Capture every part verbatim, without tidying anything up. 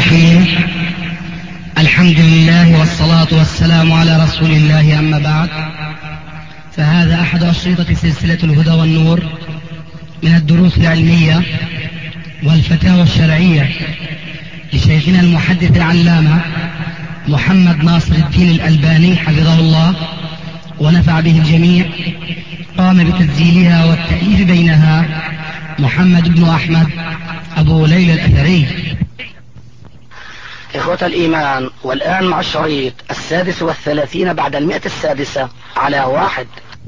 الرحيم. الحمد لله والصلاة والسلام على رسول الله، أما بعد، فهذا أحد أشرطة سلسلة الهدى والنور من الدروس العلمية والفتاوى الشرعية لشيخنا المحدث العلامة محمد ناصر الدين الألباني حفظه الله ونفع به الجميع. قام بتسجيلها والتأليف بينها محمد بن أحمد أبو ليلى الأثري. إخوة الإيمان، والآن مع الشريط السادس والثلاثين بعد المئة السادسة على واحد.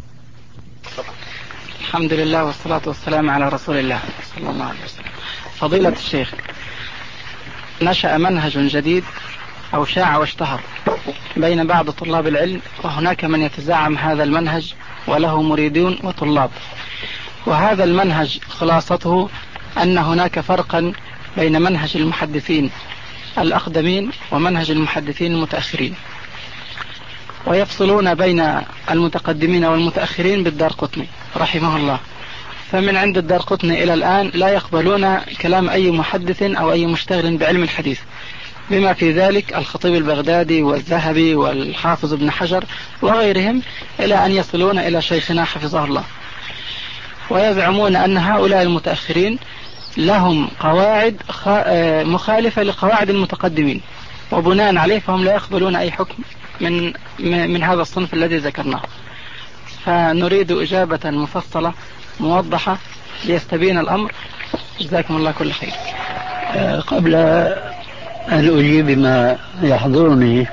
الحمد لله والصلاة والسلام على رسول الله صلى الله عليه وسلم. فضيلة الشيخ، نشأ منهج جديد أو شاع واشتهر بين بعض طلاب العلم، وهناك من يتزعم هذا المنهج وله مريدون وطلاب. وهذا المنهج خلاصته أن هناك فرقا بين منهج المحدثين الأقدمين ومنهج المحدثين المتأخرين، ويفصلون بين المتقدمين والمتأخرين بالدارقطني رحمه الله. فمن عند الدارقطني إلى الآن لا يقبلون كلام أي محدث أو أي مشتغل بعلم الحديث، بما في ذلك الخطيب البغدادي والذهبي والحافظ ابن حجر وغيرهم، إلى أن يصلون إلى شيخنا حفظه الله. ويزعمون أن هؤلاء المتأخرين لهم قواعد مخالفة لقواعد المتقدمين، وبناء عليه فهم لا يقبلون أي حكم من من هذا الصنف الذي ذكرناه. فنريد إجابة مفصلة موضحة ليستبين الأمر. جزاكم الله كل خير. قبل أن أجيب ما يحضرني،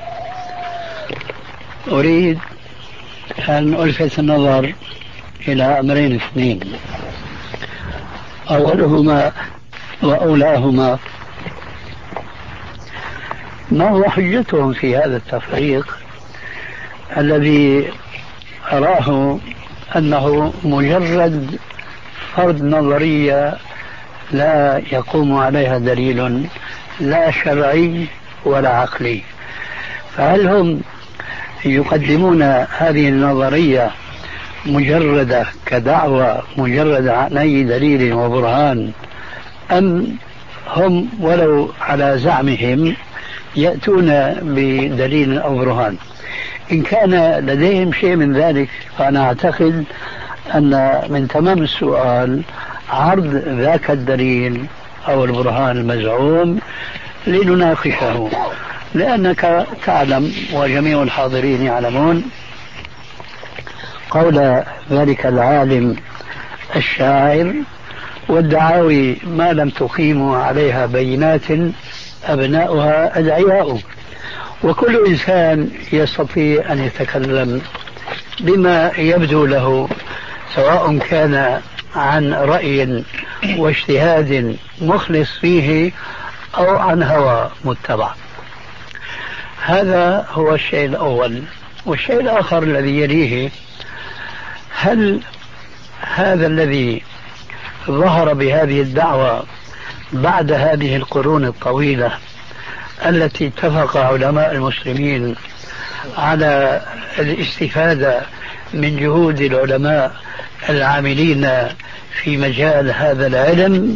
أريد أن ألفت النظر إلى أمرين اثنين. أولهما وأولاهما ما هو حجتهم في هذا التفريق الذي أراه أنه مجرد فرض نظرية لا يقوم عليها دليل لا شرعي ولا عقلي. فهل هم يقدمون هذه النظرية مجردة كدعوة مجردة عن أي دليل وبرهان، أم هم ولو على زعمهم يأتون بدليل أو برهان؟ إن كان لديهم شيء من ذلك فأنا أعتقد أن من تمام السؤال عرض ذاك الدليل أو البرهان المزعوم لنناقشه، لأنك تعلم وجميع الحاضرين يعلمون قول ذلك العالم الشاعر: والدعاوي ما لم تقيموا عليها بينات أبناؤها أدعياء. وكل إنسان يستطيع أن يتكلم بما يبدو له، سواء كان عن رأي واجتهاد مخلص فيه أو عن هوى متبع. هذا هو الشيء الأول. والشيء الآخر الذي يليه: هل هذا الذي ظهر بهذه الدعوة بعد هذه القرون الطويلة التي اتفق علماء المسلمين على الاستفادة من جهود العلماء العاملين في مجال هذا العلم،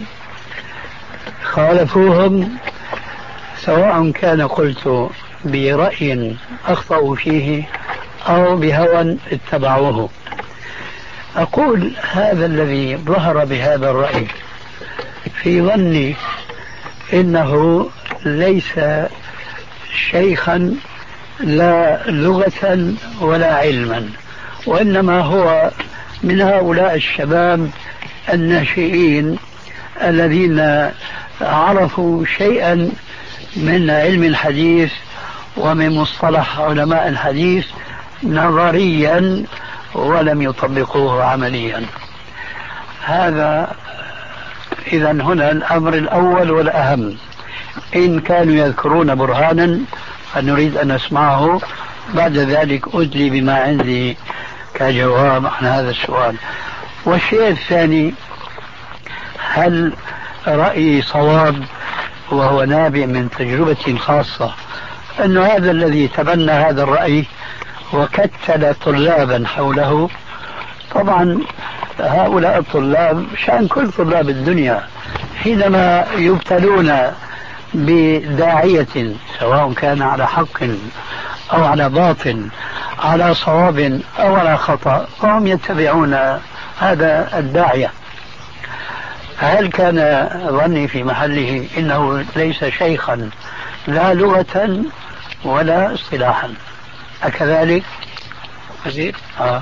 خالفوهم سواء كان قلت برأي أخطأوا فيه أو بهوى اتبعوه؟ أقول هذا الذي ظهر بهذا الرأي في ظني إنه ليس شيخا لا لغة ولا علما، وإنما هو من هؤلاء الشباب الناشئين الذين عرفوا شيئا من علم الحديث ومن مصطلح علماء الحديث نظريا ولم يطبقوه عمليا. هذا إذا هنا الأمر الأول والأهم. إن كانوا يذكرون برهانا فنريد أن نسمعه، بعد ذلك أدلي بما عندي كجواب عن هذا السؤال. والشيء الثاني: هل رأيي صواب وهو نابع من تجربة خاصة أن هذا الذي تبنى هذا الرأي وكتل طلابا حوله؟ طبعا هؤلاء الطلاب شأن كل طلاب الدنيا حينما يبتلون بداعية سواء كان على حق أو على باطل، على صواب أو على خطأ، فهم يتبعون هذا الداعية. هل كان ظني في محله إنه ليس شيخا لا لغة ولا اصطلاحا؟ أكذلك؟ أجيب. آه.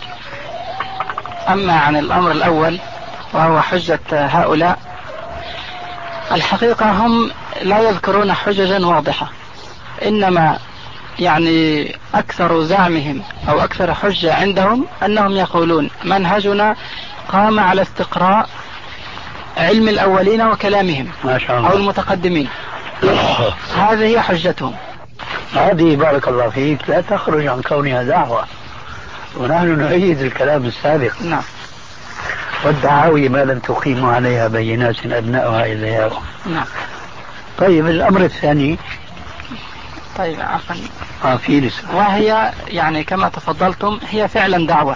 أما عن الأمر الأول وهو حجة هؤلاء، الحقيقة هم لا يذكرون حججا واضحة، إنما يعني أكثر زعمهم أو أكثر حجة عندهم أنهم يقولون منهجنا قام على استقراء علم الأولين وكلامهم ما شاء الله. أو المتقدمين. هذه هي حجتهم. هذه بارك الله فيك لا تخرج عن كونها دعوة، ونحن نؤيد الكلام السابق. نعم. والدعاوي ما لم تقيم عليها بينات أبناؤها إلا ياكم. نعم. طيب الأمر الثاني. طيب عفوا. آه في لسه. وهي يعني كما تفضلتم هي فعلا دعوة،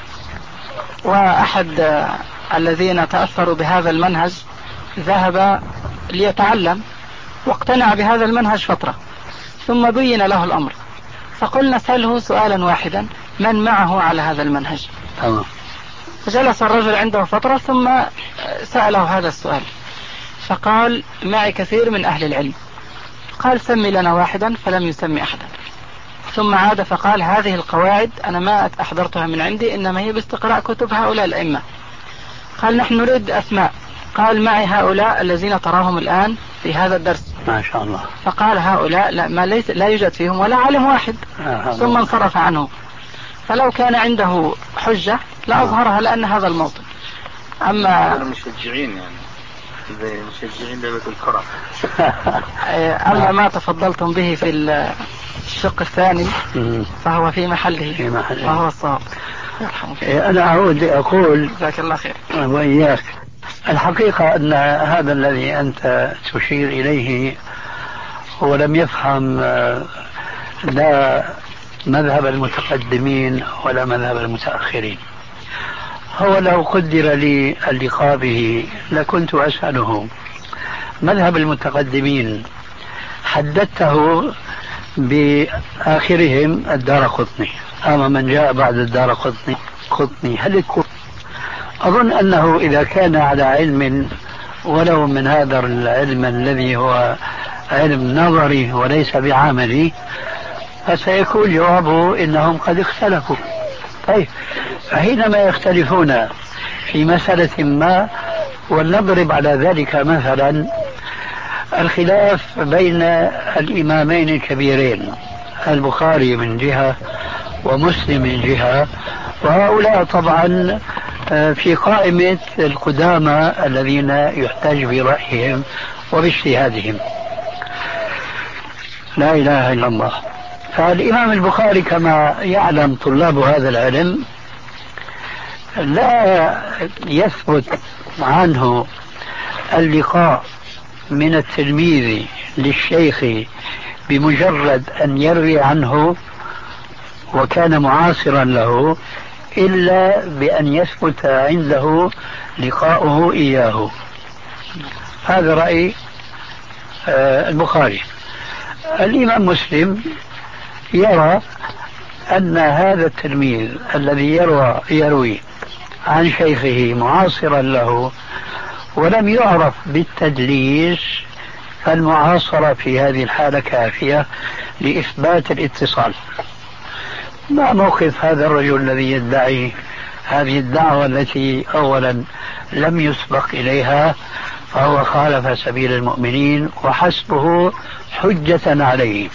وأحد الذين تأثروا بهذا المنهج ذهب ليتعلم واقتنع بهذا المنهج فترة، ثم بين له الأمر، فقلنا سأله سؤالا واحدا: من معه على هذا المنهج؟ تمام. فجلس الرجل عنده فترة ثم سأله هذا السؤال، فقال: معي كثير من أهل العلم. قال: سمي لنا واحدا، فلم يسمي أحدا. ثم عاد فقال: هذه القواعد أنا ما أحضرتها من عندي، إنما هي باستقراء كتب هؤلاء الأئمة. قال: نحن نريد أسماء. قال: معي هؤلاء الذين تراهم الآن في هذا الدرس. ما شاء الله. فقال: هؤلاء لا, ما ليس لا يوجد فيهم ولا عالم واحد. آه ثم انصرف عنه. فلو كان عنده حجة لأظهرها، لأن هذا الموطن. أما مشجعين يعني زي مشجعين لعبة الكرة. أما ما تفضلتم به في الشق الثاني فهو في محله, في محله. وهو الصواب. أنا أعود أقول جزاك الله خير. وإياك. الحقيقة أن هذا الذي أنت تشير إليه هو لم يفهم لا مذهب المتقدمين ولا مذهب المتأخرين. هو لو قدر لي اللقاء به لكنت أسأله: مذهب المتقدمين حددته بآخرهم الدارقطني، أما من جاء بعد الدارقطني قطني هل يكون؟ أظن أنه إذا كان على علم ولو من هذا العلم الذي هو علم نظري وليس بعملي، فسيكون جوابه إنهم قد اختلفوا. طيب حينما يختلفون في مسألة ما، ولنضرب على ذلك مثلا الخلاف بين الإمامين الكبيرين البخاري من جهة ومسلم من جهة، وهؤلاء طبعا في قائمة القدامى الذين يحتج برأيهم وباجتهادهم. لا إله إلا الله. فالإمام البخاري كما يعلم طلاب هذا العلم لا يثبت عنه اللقاء من التلميذ للشيخ بمجرد أن يروي عنه وكان معاصرا له إلا بأن يثبت عنده لقاؤه إياه. هذا رأي البخاري. الإمام مسلم يرى أن هذا التلميذ الذي يروى يروي عن شيخه معاصرا له ولم يعرف بالتدليس، فالمعاصرة في هذه الحالة كافية لإثبات الاتصال. ما موقف هذا الرجل الذي يدعي هذه الدعوة التي أولا لم يسبق إليها، فهو خالف سبيل المؤمنين وحسبه حجة عليه.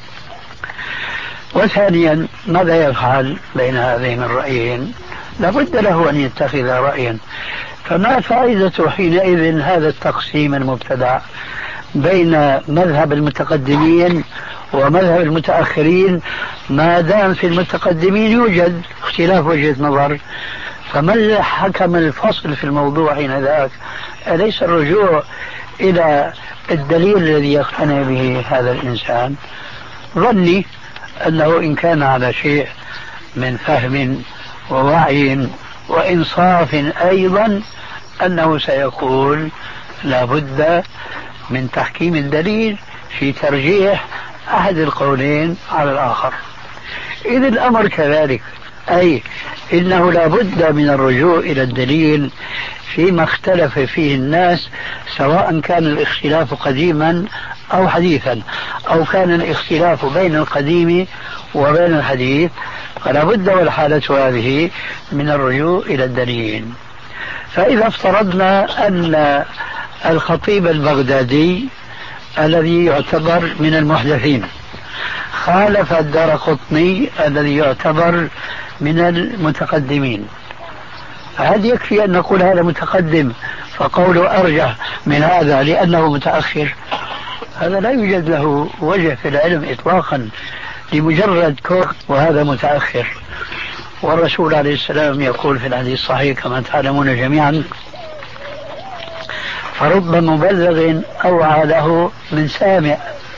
وثانيا ماذا يفعل بين هذين الرأيين؟ لابد له أن يتخذ رأيا. فما فائدة حينئذ هذا التقسيم المبتدع بين مذهب المتقدمين ومذهب المتأخرين ما دام في المتقدمين يوجد اختلاف وجهة نظر؟ فمن حكم الفصل في الموضوع حين ذاك؟ أليس الرجوع إلى الدليل الذي يقتنع به هذا الإنسان؟ ظني أنه إن كان على شيء من فهم ووعي وإنصاف أيضا أنه سيقول لا بد من تحكيم الدليل في ترجيح أحد القولين على الآخر. إذ الأمر كذلك، أي إنه لا بد من الرجوع إلى الدليل فيما اختلف فيه الناس، سواء كان الاختلاف قديما أو حديثا، أو كان الاختلاف بين القديم وبين الحديث، فلا بد والحالة هذه من الرجوع إلى الدليل. فإذا افترضنا أن الخطيب البغدادي الذي يعتبر من المحدثين خالف الدارقطني الذي يعتبر من المتقدمين، هل يكفي أن نقول هذا متقدم فقوله أرجح من هذا لأنه متأخر؟ هذا لا يوجد له وجه في العلم إطلاقا، لمجرد كون وهذا متأخر. والرسول عليه السلام يقول في الحديث الصحيح كما تعلمون جميعا: فرب مبلغ أوعى له من سامع.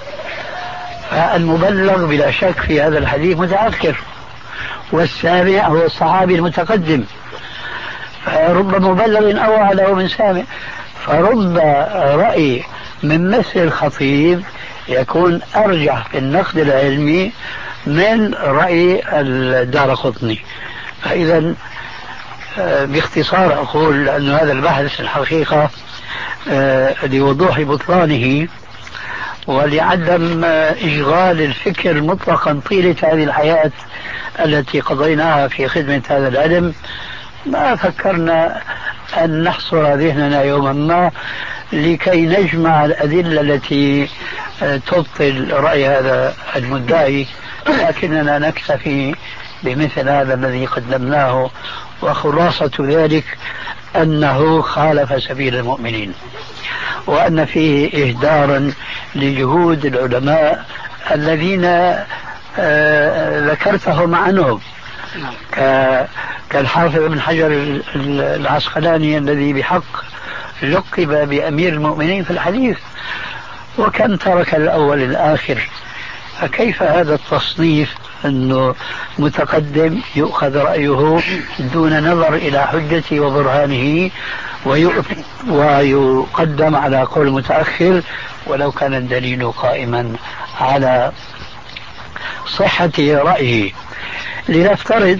فالمبلغ بلا شك في هذا الحديث متأخر، والسامع هو الصحابي المتقدم. فرب مبلغ أوعى له من سامع، فرب رأي من مثل الخطيب يكون أرجح في النقد العلمي من رأي الدارقطني. فإذا باختصار أقول أن هذا البحث الحقيقة لوضوح بطلانه ولعدم إشغال الفكر مطلقا طيلة هذه الحياة التي قضيناها في خدمة هذا العلم، ما فكرنا أن نحصر ذهننا يوما ما لكي نجمع الأدلة التي تبطل رأي هذا المدعي، لكننا نكتفي بمثل هذا الذي قدمناه، وخلاصة ذلك أنه خالف سبيل المؤمنين، وأن فيه إهدارا لجهود العلماء الذين ذكرتهم عنهم كالحافظ بن حجر العسقلاني الذي بحق لقب بأمير المؤمنين في الحديث، وكم ترك الأول الآخر. فكيف هذا التصنيف أنه متقدم يؤخذ رأيه دون نظر إلى حجته وبرهانه ويقدم على قول متأخر ولو كان الدليل قائما على صحة رأيه؟ لنفترض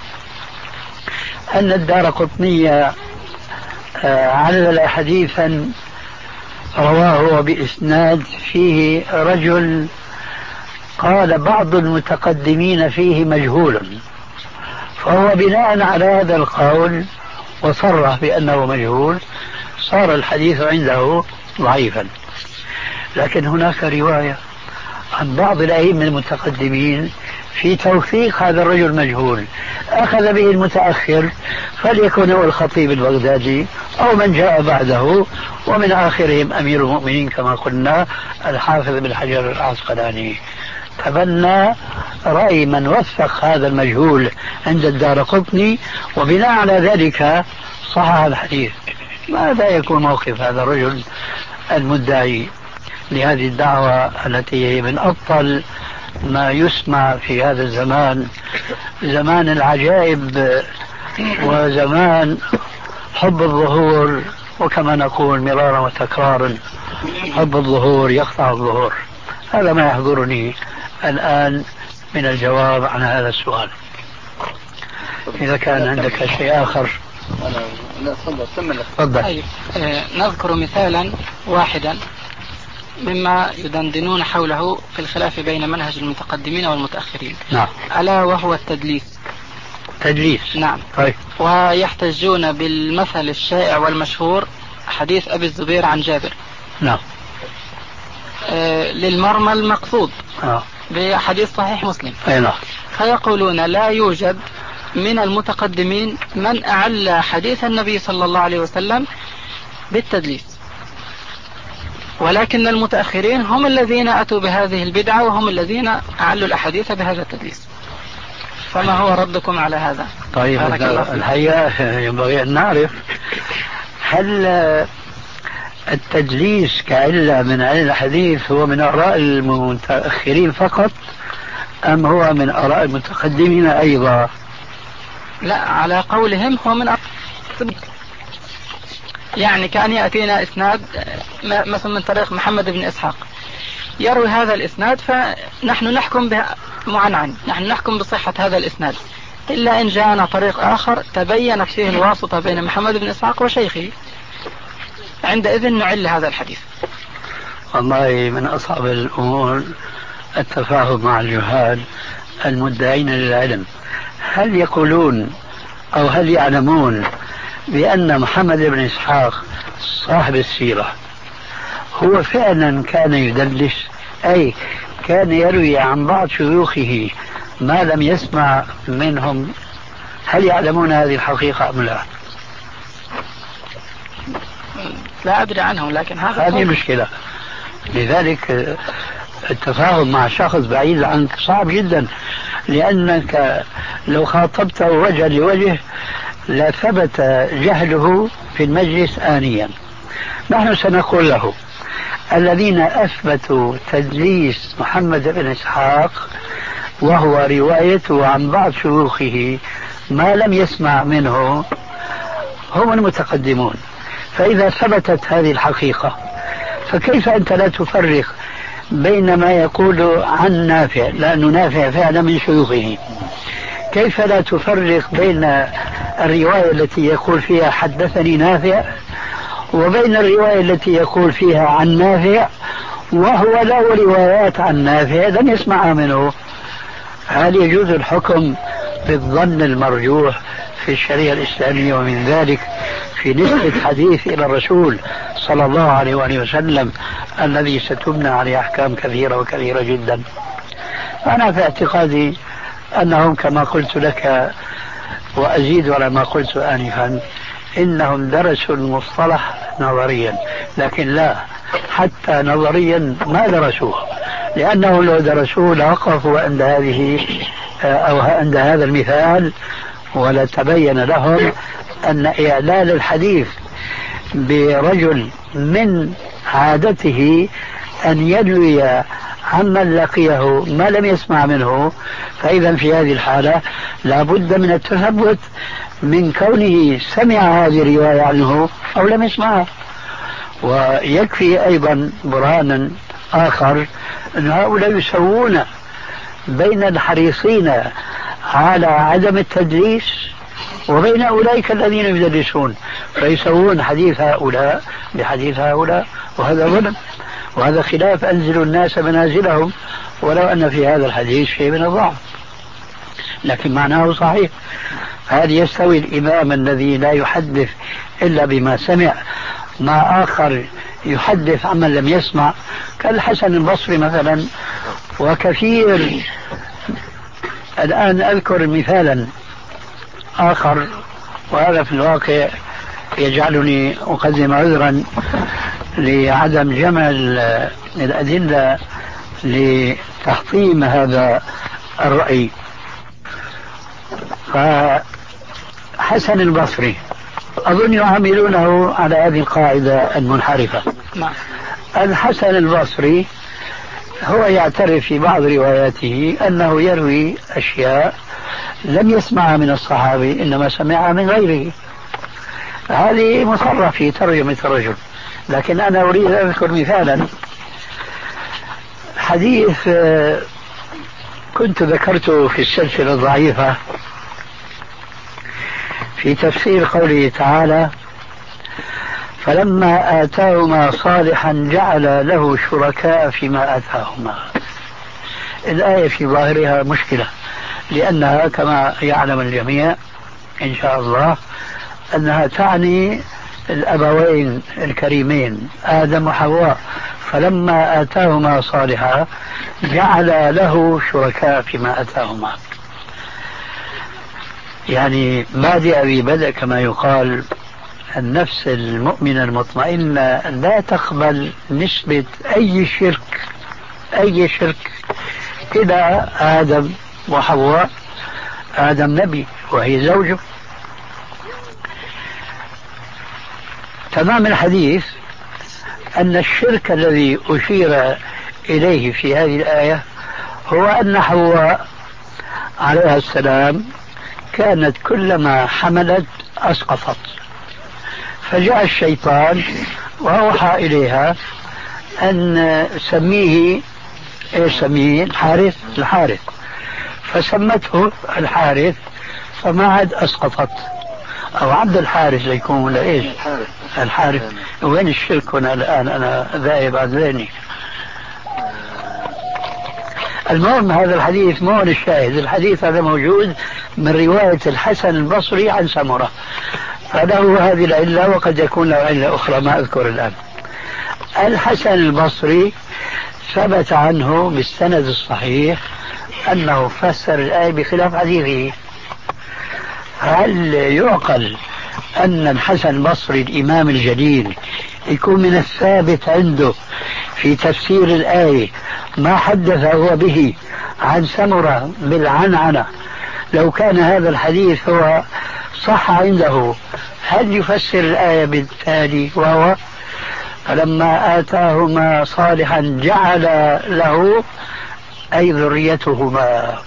أن الدارقطني علل حديثا رواه بإسناد فيه رجل قال بعض المتقدمين فيه مجهول، فهو بناء على هذا القول وصرح بأنه مجهول صار الحديث عنده ضعيفا. لكن هناك رواية عن بعض الأئمة المتقدمين في توثيق هذا الرجل مجهول، أخذ به المتأخر فليكن هو الخطيب البغدادي أو من جاء بعده، ومن آخرهم أمير المؤمنين كما قلنا الحافظ بن حجر العسقلاني. تبنى رأي من وثق هذا المجهول عند الدارقطني، وبناء على ذلك صحح الحديث. ماذا يكون موقف هذا الرجل المدعي لهذه الدعوة التي هي من أبطل ما يسمع في هذا الزمان، زمان العجائب وزمان حب الظهور، وكما نقول مرارا وتكرارا حب الظهور يقطع الظهور. هذا ما يحضرني الآن من الجواب عن هذا السؤال. إذا كان عندك شيء آخر. لا تفضل. طيب نذكر مثالا واحدا مما يدندنون حوله في الخلاف بين منهج المتقدمين والمتأخرين. نعم. ألا وهو التدليس. تدليس. نعم. طيب. ويحتجون بالمثل الشائع والمشهور حديث أبي الزبير عن جابر. نعم. آه للمرمى المقصود. آه. بحديث صحيح مسلم. أي نعم. فيقولون لا يوجد من المتقدمين من أعلى حديث النبي صلى الله عليه وسلم بالتدليس، ولكن المتأخرين هم الذين أتوا بهذه البدعة وهم الذين أعلوا الأحاديث بهذا التدليس. فما هو ردكم على هذا؟ طيب الحقيقة ينبغي أن نعرف هل التدليس كعلة من علل الحديث هو من آراء المتأخرين فقط أم هو من آراء المتقدمين أيضا؟ لا، على قولهم هو من يعني كان يأتينا إسناد مثلا من طريق محمد بن إسحاق يروي هذا الإسناد، فنحن نحكم به معنعن، نحن نحكم بصحة هذا الإسناد، إلا إن جاءنا طريق آخر تبينت فيه الواسطة بين محمد بن إسحاق وشيخه، عندئذ نعل هذا الحديث. والله من أصعب الأمور التفاهم مع الجهال المدعين للعلم. هل يقولون أو هل يعلمون بأن محمد بن إسحاق صاحب السيرة هو فعلا كان يدلس، أي كان يروي عن بعض شيوخه ما لم يسمع منهم؟ هل يعلمون هذه الحقيقة أم لا؟ لا أدري عنهم، لكن هذا هذه مشكلة. لذلك التفاهم مع شخص بعيد عنك صعب جدا، لأنك لو خاطبته وجها لوجه لثبت جهله في المجلس آنيا. نحن سنقول له الذين أثبتوا تدليس محمد بن إسحاق وهو روايته عن بعض شيوخه ما لم يسمع منه هم المتقدمون. فإذا ثبتت هذه الحقيقة فكيف أنت لا تفرق بين ما يقول عن نافع، لأنه نافع فعلا من شيوخه، كيف لا تفرق بين الرواية التي يقول فيها حدثني نافع وبين الرواية التي يقول فيها عن نافع وهو له روايات عن نافع لم يسمع منه؟ هل يجوز الحكم بالظن المرجوح في الشريعة الإسلامية، ومن ذلك في نسبة حديث إلى الرسول صلى الله عليه وآله وسلم الذي ستبنى عليه أحكام كثيرة وكثيرة جدا؟ أنا في اعتقادي أنهم كما قلت لك وأزيد على ما قلت آنفا، إنهم درسوا المصطلح نظريا، لكن لا، حتى نظريا ما درسوه، لأنه لو درسوه لوقفوا عند هذه أو عند هذا المثال ولتبين لهم أن إعلال الحديث برجل من عادته أن يروي عمن لقيه ما لم يسمع منه، فإذا في هذه الحالة لا بد من التثبت من كونه سمع هذه الرواية عنه أو لم يسمعها. ويكفي أيضا برهانا آخر أن هؤلاء يسوون بين الحريصين على عدم التدليس وبين أولئك الذين يدلسون، فيسوون حديث هؤلاء بحديث هؤلاء، وهذا ظلم، وهذا خلاف أنزل الناس منازلهم، ولو أن في هذا الحديث شيء من الضعف لكن معناه صحيح. هل يستوي الإمام الذي لا يحدث إلا بما سمع مع آخر يحدث عمن لم يسمع كالحسن البصري مثلا وكثير؟ الآن أذكر مثالا آخر، وهذا في الواقع يجعلني أقدم عذرا لعدم جمع الأدلة لتحطيم هذا الرأي. فحسن البصري أظن يعاملونه على هذه القاعدة المنحرفة. الحسن البصري هو يعترف في بعض رواياته أنه يروي أشياء لم يسمعها من الصحابي إنما سمعها من غيره، هذه مصرح في ترجمة الرجل. لكن أنا أريد أن أذكر مثالا، حديث كنت ذكرته في السلسلة الضعيفة في تفسير قوله تعالى فلما آتاهما صالحا جعل له شركاء فيما آتاهما. الآية في ظاهرها مشكلة، لأنها كما يعلم الجميع إن شاء الله أنها تعني الأبوين الكريمين آدم وحواء، فلما آتاهما صالحا جعل له شركاء فيما آتاهما، يعني بادئ ببدء كما يقال. النفس المؤمنة المطمئنة لا تقبل نسبة أي شرك أي شرك إلى آدم وحواء. آدم نبي وهي زوجه. تمام الحديث أن الشرك الذي أشير إليه في هذه الآية هو أن حواء عليها السلام كانت كلما حملت أسقطت، فجاء الشيطان وأوحى إليها أن سميه، إيش سميه؟ الحارث. الحارث فسمته الحارث، فما عاد أسقطت. أو عبد الحارث ليكون ولا إيش؟ الحارث. الحارث. وين الشرك هنا الآن؟ أنا ذاهب عن ذهني. المهم هذا الحديث مو هو الشاهد. الحديث هذا موجود من رواية الحسن البصري عن سمرة، فله هذه العلة وقد يكون له علة أخرى ما أذكر الآن. الحسن البصري ثبت عنه بالسند الصحيح أنه فسر الآية بخلاف حديثه. هل يعقل أن الحسن البصري الإمام الجليل يكون من الثابت عنده في تفسير الآية ما حدث هو به عن سمرة بالعنعنة؟ لو كان هذا الحديث هو صح عنده هل يفسر الآية بالتالي؟ وهو فلما آتاهما صالحا جعل له أي ذريتهما،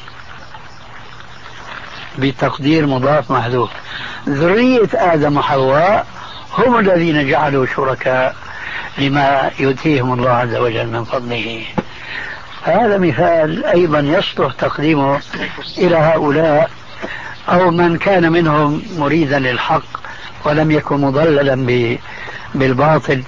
بتقدير مضاف محذوف، ذرية آدم وحواء هم الذين جعلوا شركاء لما يؤتيهم الله عز وجل من فضله. هذا مثال أيضا يصلح تقديمه إلى هؤلاء أو من كان منهم مريدا للحق ولم يكن مضللا بالباطل.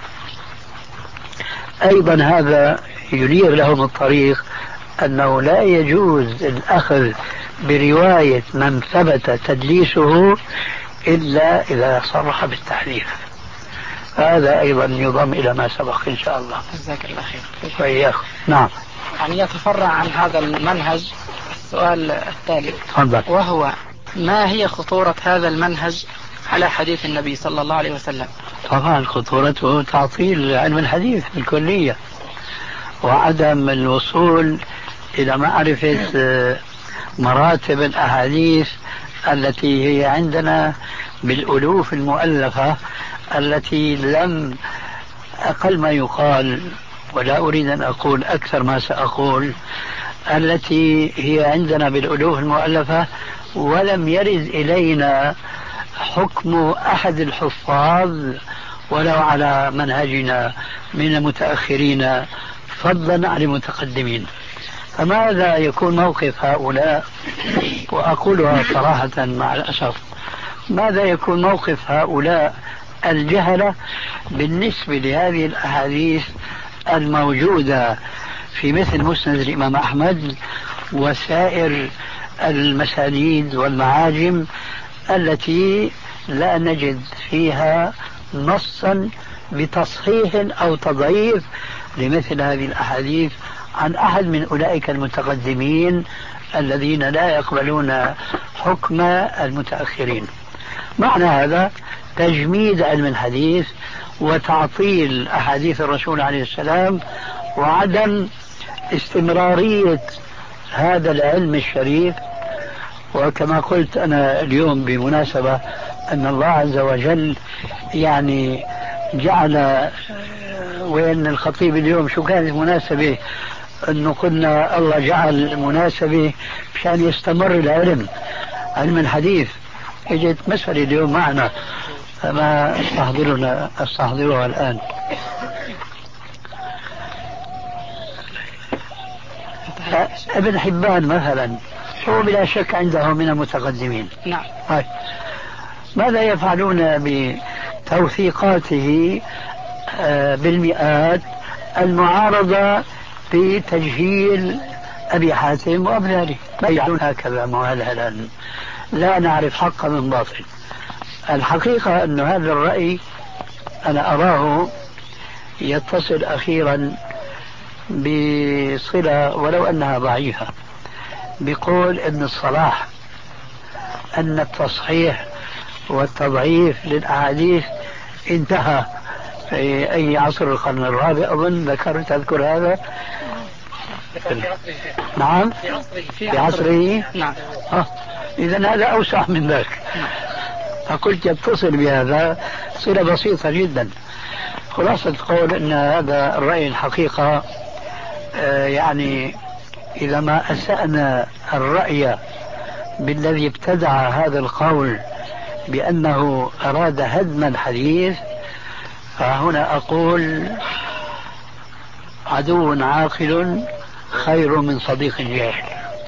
أيضا هذا ينير لهم الطريق أنه لا يجوز الأخذ برواية من ثبت تدليسه إلا إذا صرح بالتحريف. هذا أيضا يضم إلى ما سبق إن شاء الله. جزاك الله خير. وإياكم. نعم. يعني يتفرع عن هذا المنهج السؤال التالي، تفضل. وهو ما هي خطورة هذا المنهج على حديث النبي صلى الله عليه وسلم؟ طبعا خطورته تعطيل علم الحديث بالكلية وعدم الوصول إلى معرفة مراتب الأحاديث التي هي عندنا بالألوف المؤلفة، التي لم أقل ما يقال ولا أريد أن أقول أكثر ما سأقول، التي هي عندنا بالألوف المؤلفة ولم يرد إلينا حكم أحد الحفاظ ولو على منهجنا من المتأخرين فضلا عن المتقدمين. فماذا يكون موقف هؤلاء؟ وأقولها صراحة مع الأسف، ماذا يكون موقف هؤلاء الجهلة بالنسبة لهذه الأحاديث الموجودة في مثل مسند الإمام أحمد وسائر المسانيد والمعاجم التي لا نجد فيها نصا بتصحيح أو تضعيف لمثل هذه الأحاديث عن أحد من أولئك المتقدمين الذين لا يقبلون حكم المتأخرين؟ معنى هذا تجميد علم الحديث وتعطيل أحاديث الرسول عليه السلام وعدم استمرارية هذا العلم الشريف. وكما قلت أنا اليوم بمناسبة أن الله عز وجل يعني جعل، وين الخطيب اليوم شو كانت المناسبة؟ أنه قلنا الله جعل مناسبة مشان يستمر العلم، علم الحديث. اجت مسألة اليوم معنا فما استحضرنا استحضرها الآن. ابن حبان مثلا هو بلا شك عنده من المتقدمين. نعم. هاي. ماذا يفعلون بتوثيقاته بالمئات المعارضة بتجهيل أبي حاتم وأمثاله؟ ما يفعلون هكذا مهلهلا، لا نعرف حق من باطل. الحقيقة أن هذا الرأي أنا أراه يتصل أخيرا بصلة ولو أنها ضعيفة بقول ابن الصلاح أن التصحيح والتضعيف للأحاديث انتهى في أي عصر القرن الرابع أظن، ذكرت تذكر هذا؟ نعم في عصره. في عصره. نعم. آه. إذن هذا أوسع من ذلك. فقلت يتصل بهذا صلة بسيطة جدا. خلاصة قول أن هذا الرأي الحقيقة آه يعني إذا ما أسأنا الرأي بالذي ابتدع هذا القول بأنه أراد هدم الحديث، فهنا أقول عدو عاقل خير من صديق جاهل.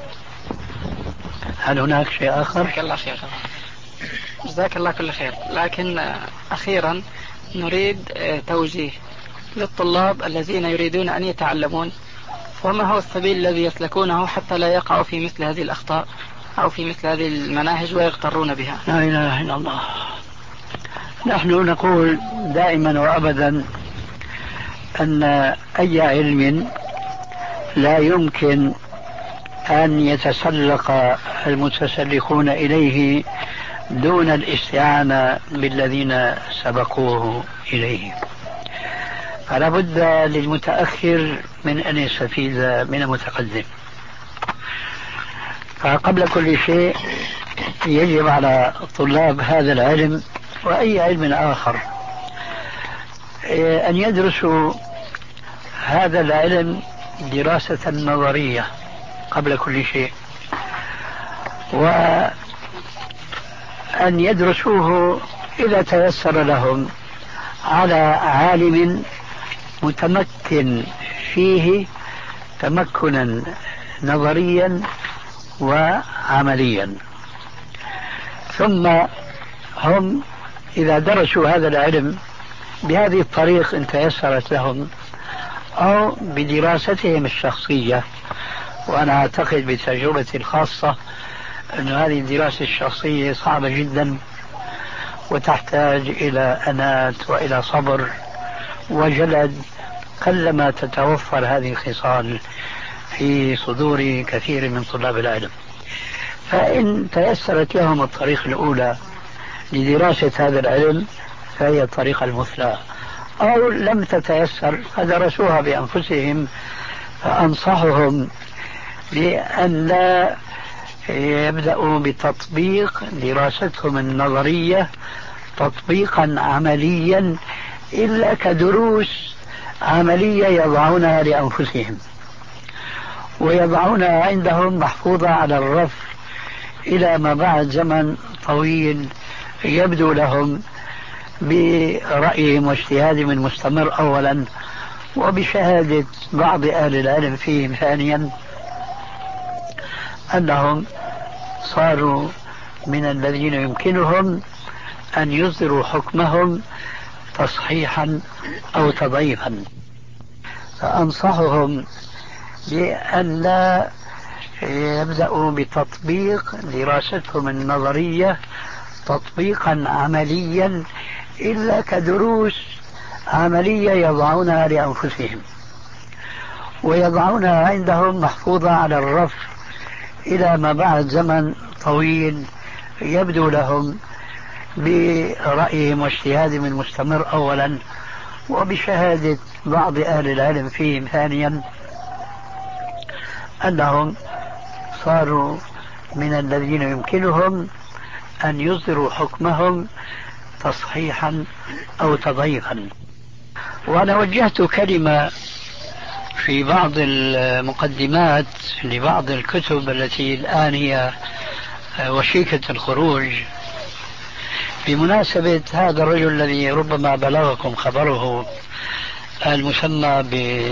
هل هناك شيء آخر؟ جزاك الله خير. جزاك الله كل خير. لكن أخيرا نريد توجيه للطلاب الذين يريدون أن يتعلمون، وما هو السبيل الذي يسلكونه حتى لا يقعوا في مثل هذه الأخطاء أو في مثل هذه المناهج ويغترون بها؟ لا إله إلا الله. نحن نقول دائما وأبدا أن أي علم لا يمكن أن يتسلق المتسلقون إليه دون الاستعانة بالذين سبقوه إليه، فلا بد للمتأخر من أن يستفيد من المتقدم. فقبل كل شيء يجب على طلاب هذا العلم وأي علم آخر أن يدرسوا هذا العلم دراسة نظرية قبل كل شيء، وأن يدرسوه إذا تيسر لهم على عالم متمكن فيه تمكنا نظريا وعمليا. ثم هم إذا درسوا هذا العلم بهذه الطريقة إن تيسرت لهم أو بدراستهم الشخصية، وأنا أعتقد بتجربتي الخاصة أن هذه الدراسة الشخصية صعبة جدا وتحتاج إلى أنات وإلى صبر وجلد، قلما تتوفر هذه الخصال في صدور كثير من طلاب العلم. فإن تيسرت لهم الطريقة الأولى لدراسة هذا العلم فهي الطريقة المثلى، أو لم تتيسر فدرسوها بأنفسهم. فأنصحهم بأن لا يبدأوا بتطبيق دراستهم النظرية تطبيقا عمليا إلا كدروس عملية يضعونها لأنفسهم ويضعونها عندهم محفوظة على الرف إلى ما بعد زمن طويل يبدو لهم برأيهم واجتهادهم المستمر أولا، وبشهادة بعض أهل العلم فيهم ثانيا، أنهم صاروا من الذين يمكنهم أن يصدروا حكمهم تصحيحا أو تضعيفا. فأنصحهم بأن لا يبدأوا بتطبيق دراستهم النظرية تطبيقا عمليا إلا كدروس عملية يضعونها لأنفسهم ويضعونها عندهم محفوظة على الرف إلى ما بعد زمن طويل يبدو لهم برأيهم واجتهادهم المستمر أولا، وبشهادة بعض أهل العلم فيهم ثانيا، أنهم صاروا من الذين يمكنهم أن يصدروا حكمهم تصحيحا أو تضعيفا. وأنا وجهت كلمة في بعض المقدمات لبعض الكتب التي الآن هي وشيكة الخروج بمناسبة هذا الرجل الذي ربما بلغكم خبره، المسمى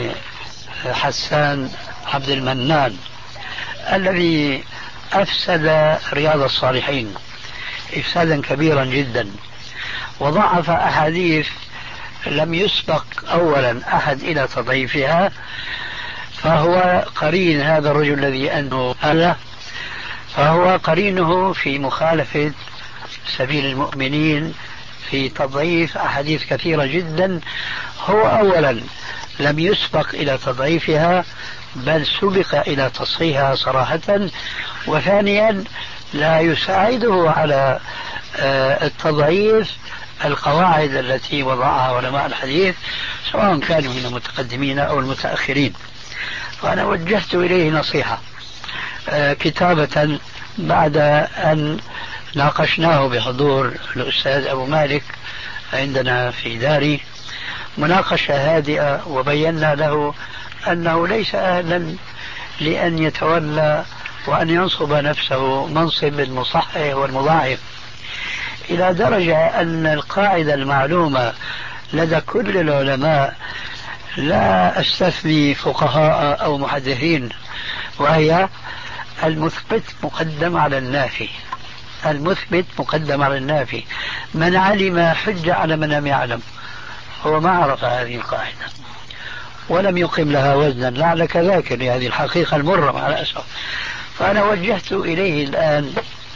بحسان عبد المنان، الذي أفسد رياض الصالحين إفسادا كبيرا جدا، وضعف أحاديث لم يسبق أولا أحد إلى تضعيفها. فهو قرين هذا الرجل الذي أنه هذا فهو قرينه في مخالفة سبيل المؤمنين في تضعيف أحاديث كثيرة جدا. هو أولا لم يسبق إلى تضعيفها بل سبق إلى تصحيحها صراحة، وثانيا لا يساعده على التضعيف القواعد التي وضعها علماء الحديث سواء كانوا من المتقدمين أو المتأخرين. وأنا وجهت إليه نصيحة كتابة بعد أن ناقشناه بحضور الأستاذ أبو مالك عندنا في داري مناقشة هادئة، وبينا له أنه ليس أهلا لأن يتولى وأن ينصب نفسه منصب المصحح والمضاعف، إلى درجة أن القاعدة المعلومة لدى كل العلماء، لا أستثني فقهاء أو محدثين، وهي المثبت مقدم على النافي. المثبت مقدم على النافي. من علم حج على من لم يعلم. هو ما عرف هذه القاعدة ولم يقم لها وزنا، لعلك ذاكر لهذه الحقيقة المرة مع الأسف. فأنا وجهت إليه الآن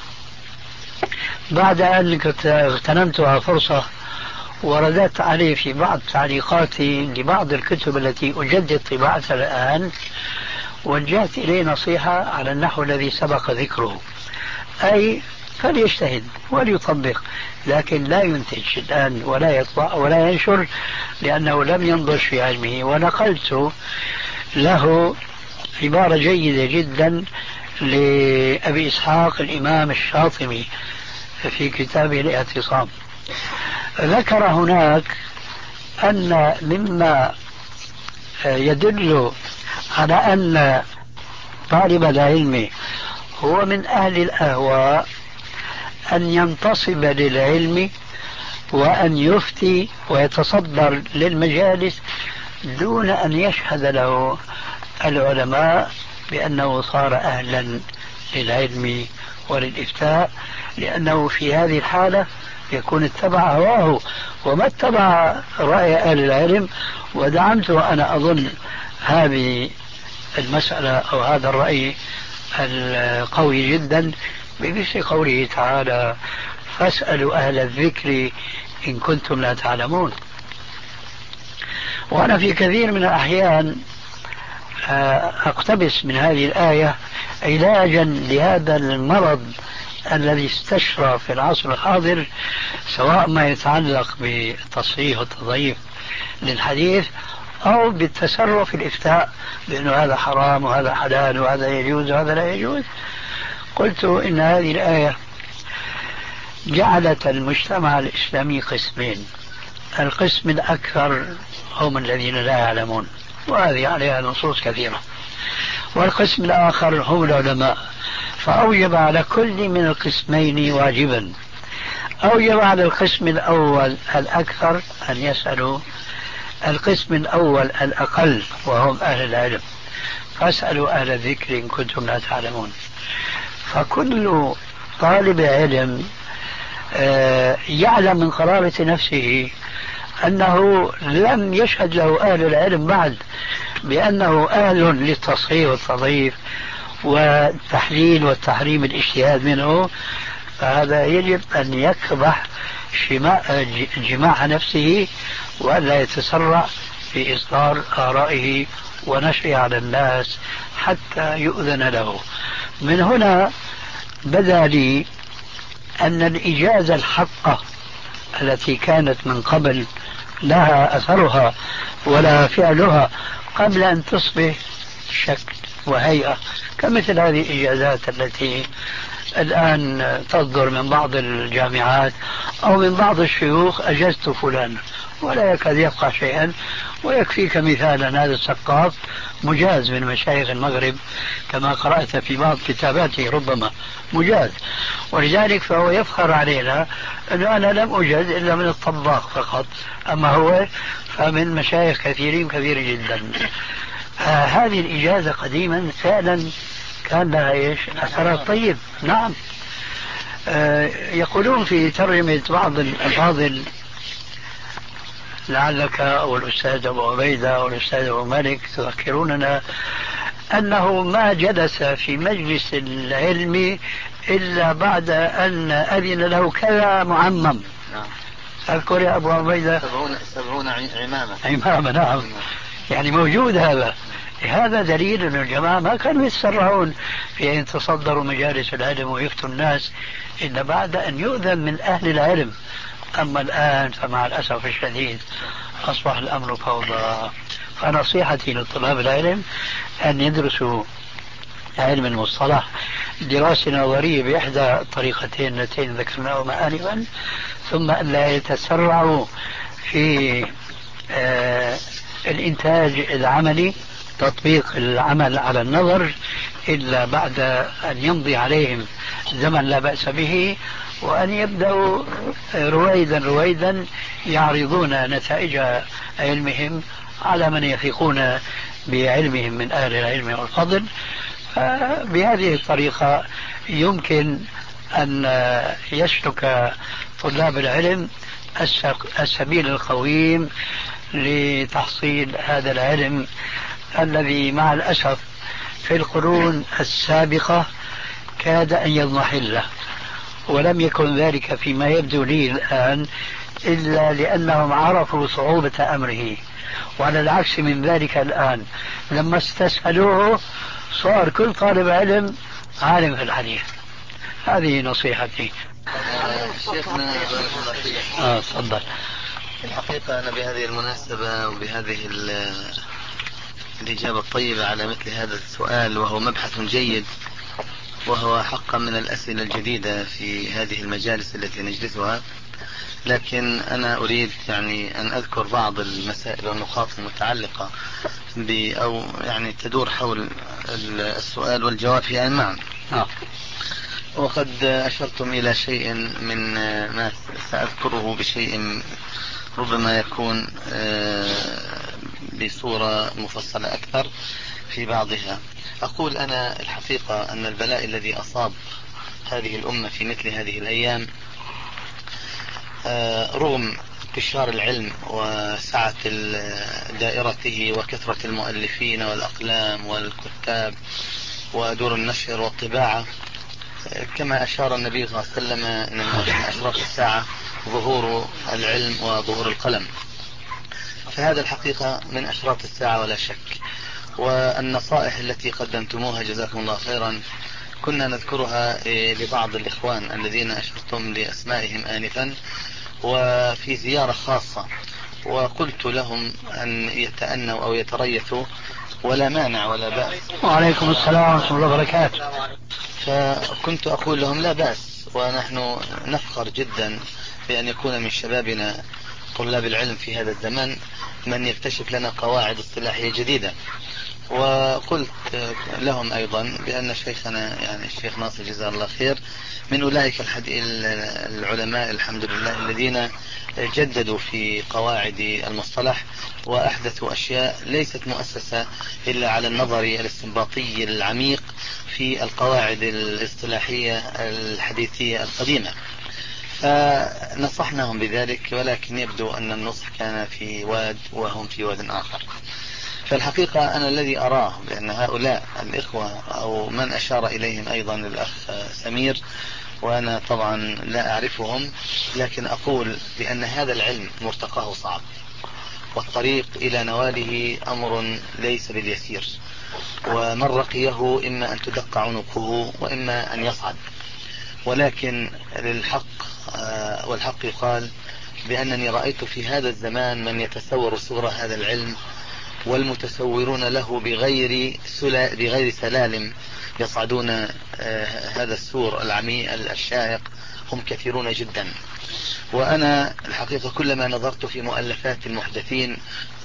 بعد أن اغتنمتها فرصة ورددت عليه في بعض تعليقاتي لبعض الكتب التي أجدد طباعتها الآن، وجهت إليه نصيحة على النحو الذي سبق ذكره، أي فليجتهد وليطبق، لكن لا ينتج الآن ولا يطبع ولا ينشر، لأنه لم ينضج في علمه. ونقلت له عبارة جيدة جدا لأبي إسحاق الإمام الشاطبي في كتابه الاعتصام. ذكر هناك أن مما يدل على أن طالب العلم هو من أهل الأهواء أن ينتصب للعلم وأن يفتي ويتصدر للمجالس دون أن يشهد له العلماء بأنه صار أهلا للعلم وللإفتاء، لأنه في هذه الحالة يكون اتبع هواه وما اتبع رأي أهل العلم. ودعمت أنا أظن هذه المسألة أو هذا الرأي القوي جدا بمثل قوله تعالى: فاسألوا أهل الذكر إن كنتم لا تعلمون. وأنا في كثير من الأحيان أقتبس من هذه الآية علاجا لهذا المرض الذي استشرى في العصر الحاضر، سواء ما يتعلق بالتصحيح والتضعيف للحديث أو بالتسرع في الإفتاء بأنه هذا حرام وهذا حلال وهذا يجوز وهذا لا يجوز. قلت إن هذه الآية جعلت المجتمع الإسلامي قسمين: القسم الأكثر هم الذين لا يعلمون، وهذه عليها نصوص كثيرة، والقسم الآخر هم العلماء. فأوجب على كل من القسمين واجبا. أوجب على القسم الأول الأكثر أن يسألوا القسم الأول الأقل وهم أهل العلم: فاسألوا أهل الذكر إن كنتم لا تعلمون. فكل طالب علم يعلم من قرارة نفسه أنه لم يشهد له أهل العلم بعد بأنه أهل للتصحيح والتضعيف والتحليل والتحريم الاجتهاد منه، فهذا يجب أن يكبح جماع نفسه وألا يتسرع في إصدار آرائه ونشرها على الناس حتى يؤذن له. من هنا بدا لي أن الإجازة الحقة التي كانت من قبل لها أثرها ولا فعلها قبل أن تصبح شكل وهيئة، كمثل هذه الإجازات التي الآن تصدر من بعض الجامعات أو من بعض الشيوخ: أجزت فلان، ولا يكاد يبقى شيئا. ويكفيك مثالا هذا السقاف مجاز من مشايخ المغرب كما قرأت في بعض كتاباته، ربما مجاز، ولذلك فهو يفخر علينا أنه أنا لم أجاز إلا من الطباخ فقط، أما هو فمن مشايخ كثيرين كثير جدا. آه هذه الإجازة قديما فعلا كان لها إيش أثرات طيب. نعم. آه يقولون في ترجمة بعض الأفاضل، لعلك أو الأستاذ أبو عبيدة أو الأستاذ أبو مالك تذكروننا، أنه ما جلس في مجلس العلم إلا بعد أن أذن له كذا معمم. أذكر يا أبو عبيدة سبعون عمامة عمامة. نعم، يعني موجود هذا. هذا دليل أن الجماعة ما كانوا يتسرعون في أن يتصدروا مجالس العلم ويفتوا الناس إلا بعد أن يؤذن من أهل العلم. أما الآن فمع الأسف الشديد أصبح الأمر فوضى. فنصيحتي لطلاب العلم أن يدرسوا علم المصطلح دراسة نظرية بإحدى الطريقتين اللتين ذكرناهما آنفا، ثم أن لا يتسرعوا في آه الإنتاج العملي، تطبيق العمل على النظر، إلا بعد أن يمضي عليهم زمن لا بأس به، وأن يبدأوا رويدا رويدا يعرضون نتائج علمهم على من يثقون بعلمهم من أهل العلم والفضل. بهذه الطريقة يمكن أن يسلك طلاب العلم السبيل القويم لتحصيل هذا العلم الذي مع الأسف في القرون السابقة كاد أن يضمحل، ولم يكن ذلك فيما يبدو لي الآن إلا لأنهم عرفوا صعوبة أمره، وعلى العكس من ذلك الآن لما استسهلوه صار كل طالب علم عالم في الحديث. هذه نصيحتي. شيخنا بارك الله فيك. اه تفضل. الحقيقة أنا بهذه المناسبة وبهذه الإجابة الطيبة على مثل هذا السؤال، وهو مبحث جيد، وهو حقا من الأسئلة الجديدة في هذه المجالس التي نجلسها، لكن أنا أريد يعني أن أذكر بعض المسائل والنقاط المتعلقة ب أو يعني تدور حول السؤال والجواب في آن معا. آه. وقد أشرتم إلى شيء من ما سأذكره بشيء ربما يكون بصورة مفصلة أكثر في بعضها. أقول أنا الحقيقة أن البلاء الذي أصاب هذه الأمة في مثل هذه الأيام رغم انتشار العلم وسعة دائرته وكثرة المؤلفين والأقلام والكتاب ودور النشر والطباعة، كما أشار النبي صلى الله عليه وسلم أن من أشراط الساعة ظهور العلم وظهور القلم، فهذا الحقيقة من أشراط الساعة ولا شك. والنصائح التي قدمتموها جزاكم الله خيرا كنا نذكرها لبعض الإخوان الذين أشرتم لأسمائهم آنفا وفي زيارة خاصة، وقلت لهم أن يتأنوا أو يتريثوا ولا مانع ولا بأس. وعليكم السلام ورحمة الله وبركاته. فكنت أقول لهم لا بأس، ونحن نفخر جدا بأن يكون من شبابنا طلاب العلم في هذا الزمن من يكتشف لنا قواعد اصطلاحية جديدة. وقلت لهم أيضا بأن شيخنا يعني الشيخ ناصر جزاه الله خير من أولئك العلماء الحمد لله الذين جددوا في قواعد المصطلح وأحدثوا أشياء ليست مؤسسة إلا على النظر الاستنباطي العميق في القواعد الاصطلاحية الحديثية القديمة، فنصحناهم بذلك، ولكن يبدو أن النصح كان في واد وهم في واد آخر. فالحقيقة أنا الذي أراه بأن هؤلاء الإخوة أو من أشار إليهم أيضا الأخ سمير، وأنا طبعا لا أعرفهم، لكن أقول بأن هذا العلم مرتقاه صعب، والطريق إلى نواله أمر ليس باليسير، ومن رقيه إما أن تدق عنقه وإما أن يصعد. ولكن للحق والحق يقال بأنني رأيت في هذا الزمان من يتصور صورة هذا العلم والمتسورون له بغير بغير سلالم يصعدون هذا السور العميق الشاهق هم كثيرون جدا. وأنا الحقيقة كلما نظرت في مؤلفات المحدثين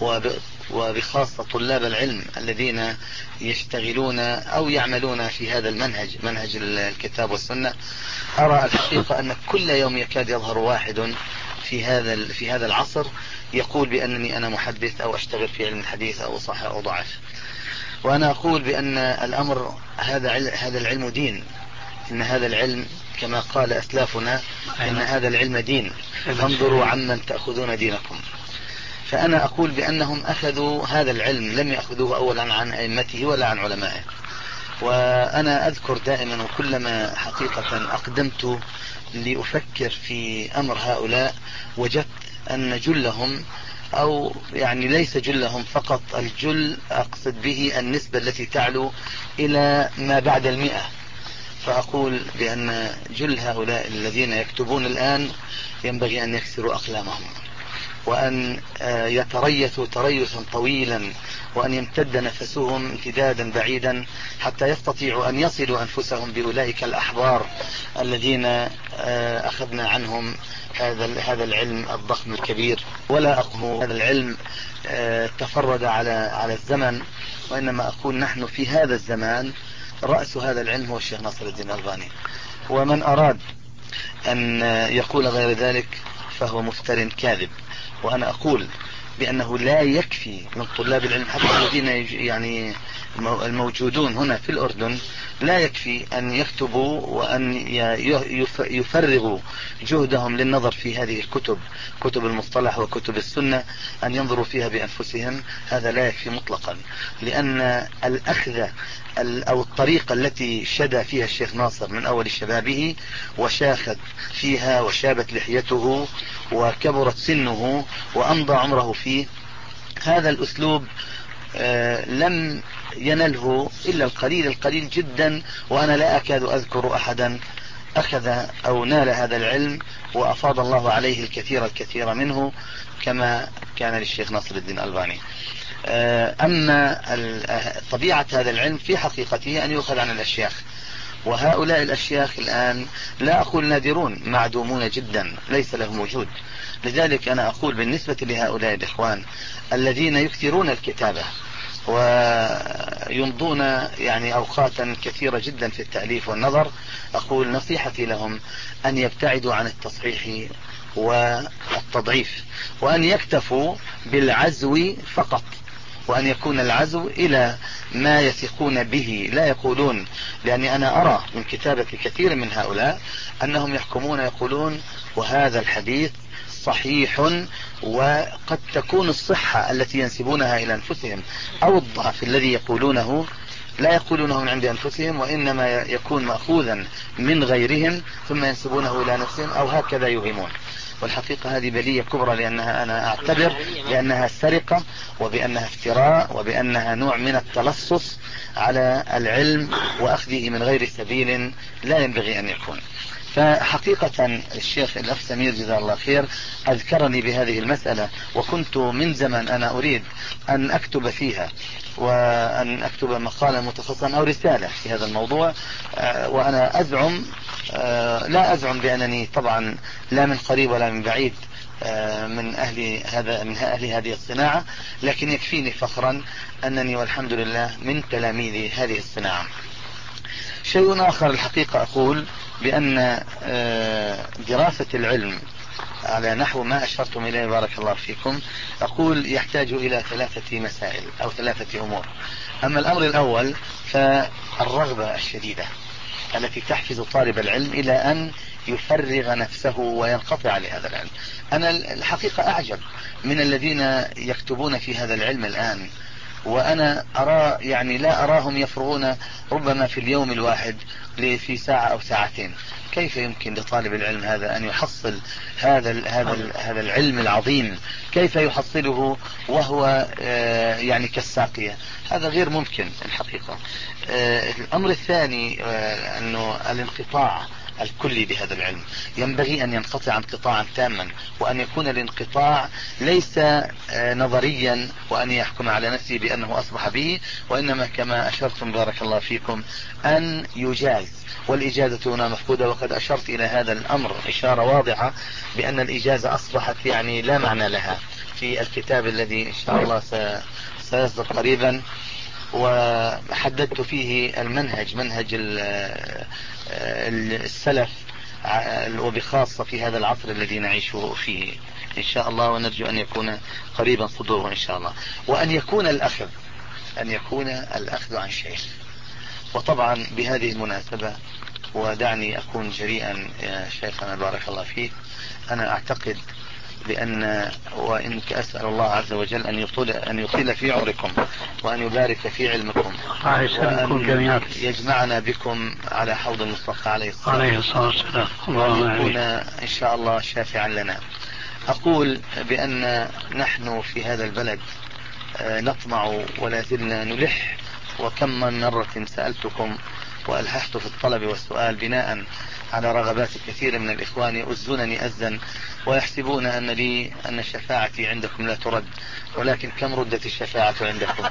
وبخاصة طلاب العلم الذين يشتغلون أو يعملون في هذا المنهج منهج الكتاب والسنة، أرى الحقيقة أن كل يوم يكاد يظهر واحد في هذا في هذا العصر يقول بأنني أنا محدث أو أشتغل في علم الحديث أو صحيح أو ضعف. وأنا أقول بأن الأمر هذا هذا العلم دين، إن هذا العلم كما قال أسلافنا إن هذا العلم دين، فانظروا عمن تأخذون دينكم. فأنا أقول بأنهم أخذوا هذا العلم لم يأخذوه أولا عن أئمته ولا عن علمائه. وأنا أذكر دائما وكلما حقيقة أقدمت لأفكر في أمر هؤلاء وجدت أن جلهم أو يعني ليس جلهم فقط، الجل أقصد به النسبة التي تعلو إلى ما بعد المئة. فأقول بأن جل هؤلاء الذين يكتبون الآن ينبغي أن يكسروا أقلامهم وأن يتريثوا تريثا طويلا، وأن يمتد نفسهم امتدادا بعيدا حتى يستطيعوا أن يصلوا أنفسهم بأولئك الأحبار الذين أخذنا عنهم هذا هذا العلم الضخم الكبير. ولا أقول هذا العلم تفرد على على الزمن، وإنما أقول نحن في هذا الزمان رأس هذا العلم هو الشيخ ناصر الدين الألباني، ومن أراد أن يقول غير ذلك فهو مفتر كاذب. وأنا أقول بأنه لا يكفي من طلاب العلم حتى الذين يعني الموجودون هنا في الأردن لا يكفي أن يكتبوا وأن يفرغوا جهدهم للنظر في هذه الكتب، كتب المصطلح وكتب السنة، أن ينظروا فيها بأنفسهم. هذا لا يكفي مطلقا، لأن الأخذ أو الطريقة التي شدى فيها الشيخ ناصر من أول شبابه وشاخت فيها وشابت لحيته وكبرت سنه وأمضى عمره فيه، هذا الأسلوب آه لم ينله إلا القليل القليل جدا، وأنا لا أكاد أذكر أحدا أخذ أو نال هذا العلم وأفاض الله عليه الكثير الكثير منه كما كان للشيخ ناصر الدين الألباني. آه أما طبيعة هذا العلم في حقيقته أن يؤخذ عن الأشياخ، وهؤلاء الأشياخ الآن لا أقول نادرون، معدومون جدا، ليس لهم وجود. لذلك أنا أقول بالنسبة لهؤلاء الإخوان الذين يكثرون الكتابة ويمضون يعني أوقاتا كثيرة جدا في التأليف والنظر، أقول نصيحتي لهم أن يبتعدوا عن التصحيح والتضعيف، وأن يكتفوا بالعزو فقط، وأن يكون العزو إلى ما يثقون به، لا يقولون. لأني أنا أرى من كتابة كثير من هؤلاء أنهم يحكمون يقولون وهذا الحديث صحيح، وقد تكون الصحة التي ينسبونها إلى أنفسهم أو الضعف الذي يقولونه لا يقولونه من عند أنفسهم، وإنما يكون مأخوذا من غيرهم ثم ينسبونه إلى نفسهم أو هكذا يوهمون. والحقيقة هذه بلية كبرى، لأنها أنا أعتبر بأنها سرقة وبأنها افتراء وبأنها نوع من التلصص على العلم وأخذه من غير سبيل لا ينبغي أن يكون. فحقيقة الشيخ الأخ سمير جزاه الله خير أذكرني بهذه المسألة، وكنت من زمن أنا أريد أن أكتب فيها وأن أكتب مقالة متخصصة أو رسالة في هذا الموضوع. وأنا أزعم لا أزعم بأنني طبعا لا من قريب ولا من بعيد من أهل هذا من أهل هذه الصناعة، لكن يكفيني فخرا أنني والحمد لله من تلاميذ هذه الصناعة. شيء آخر الحقيقة أقول بأن دراسة العلم على نحو ما أشرتم إليه بارك الله فيكم، أقول يحتاج إلى ثلاثة مسائل أو ثلاثة أمور. أما الأمر الأول فالرغبة الشديدة التي تحفز طالب العلم إلى أن يفرغ نفسه وينقطع لهذا العلم. أنا الحقيقة أعجب من الذين يكتبون في هذا العلم الآن، وأنا أرى يعني لا أراهم يفرغون ربما في اليوم الواحد في ساعة أو ساعتين. كيف يمكن لطالب العلم هذا أن يحصل هذا هذا هذا العلم العظيم؟ كيف يحصله وهو يعني كالساقية؟ هذا غير ممكن الحقيقة. الأمر الثاني أنه الانقطاع الكلي بهذا العلم، ينبغي أن ينقطع انقطاعا تاما، وأن يكون الانقطاع ليس نظريا وأن يحكم على نفسه بأنه أصبح به، وإنما كما أشرتم بارك الله فيكم أن يجاز، والإجازة هنا مفقودة. وقد أشرت إلى هذا الأمر إشارة واضحة بأن الإجازة أصبحت يعني لا معنى لها في الكتاب الذي إن شاء الله سيصدر قريبا، وحددت فيه المنهج منهج السلف وبخاصة في هذا العصر الذي نعيش فيه إن شاء الله، ونرجو أن يكون قريبا صدوره إن شاء الله. وأن يكون الأخذ أن يكون الأخذ عن شيخ. وطبعا بهذه المناسبة ودعني أكون جريئا يا شيخنا بارك الله فيك، أنا أعتقد بأن وإنك أسأل الله عز وجل أن يطول أن يطيل في عمركم وأن يبارك في علمكم وأن يجمعنا بكم على حوض المصطفى عليه الصلاة والسلام، وأن يكون إن شاء الله شافعا لنا. أقول بأن نحن في هذا البلد نطمع ولا زلنا نلح، وكم من مرة سألتكم وألححت في الطلب والسؤال بناء على رغبات كثير من الإخوان يؤزونني أزا ويحسبون أن لي أن شفاعتي عندكم لا ترد، ولكن كم ردت الشفاعة عندكم؟